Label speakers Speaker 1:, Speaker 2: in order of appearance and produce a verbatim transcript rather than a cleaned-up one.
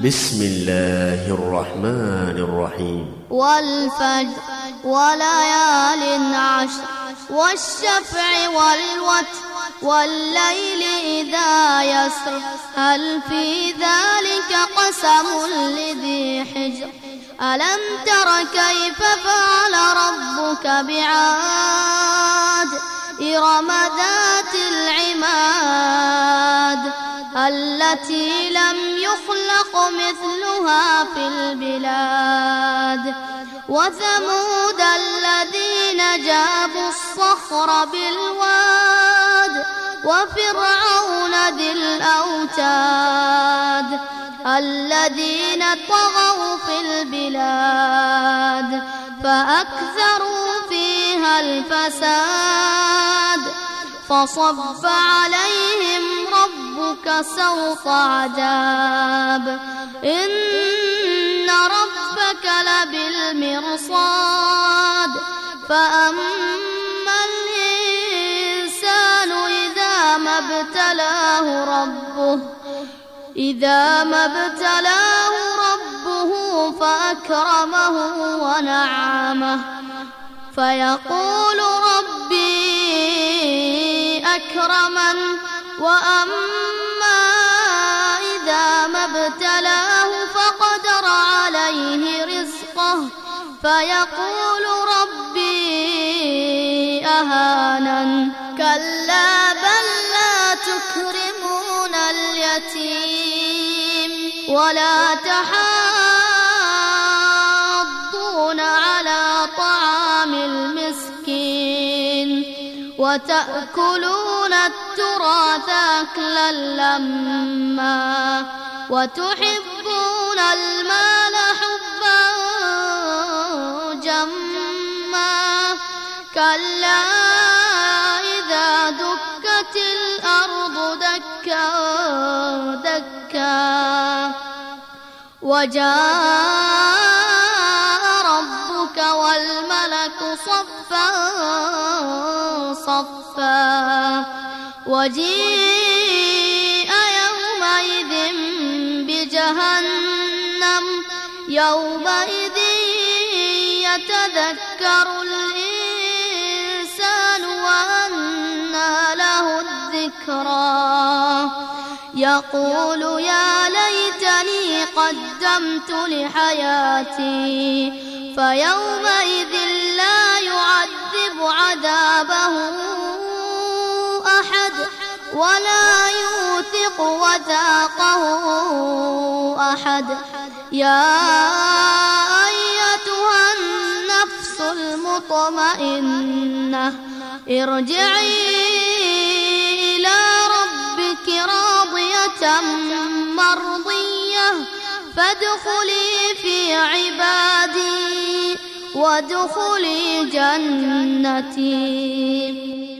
Speaker 1: بسم الله الرحمن الرحيم.
Speaker 2: والفجر وليال عشر والشفع والوتر والليل إذا يسر هل في ذلك قسم لذي حجر ألم تر كيف فعل ربك بعاد إرم ذات العماد التي لم يخلق مثلها في البلاد وثمود الذين جابوا الصخر بالواد وفرعون ذي الأوتاد الذين طغوا في البلاد فأكثروا فيها الفساد فصب عليهم ربك سوط عذاب إن ربك لبالمرصاد فأما الإنسان إذا ما ابتلاه ربه إذا ما ابتلاه ربه فأكرمه ونعمه فيقول ربي أكرمن وأما إذا ما ابتلاه فقدر عليه رزقه فيقول ربي أهانن كلا بل لا تكرمون اليتيم ولا تحاضون على طعام المسكين وتأكلون التراث أكلا لما وتحبون المال حبا جما كلا إذا دكت الأرض دكا دكا وجاء ربك والملك صفا صفا وجيء يومئذ بجهنم يومئذ يتذكر الإنسان وأنى له الذكرى يقول يا ليتني قدمت لحياتي فيومئذ لا يعذب عذابه أحد ولا يوثق وثاقه أحد يا أيتها النفس المطمئنة ارجعي إلى ربك راضية مرضية فادخلي في عبادي وادخلي جنتي.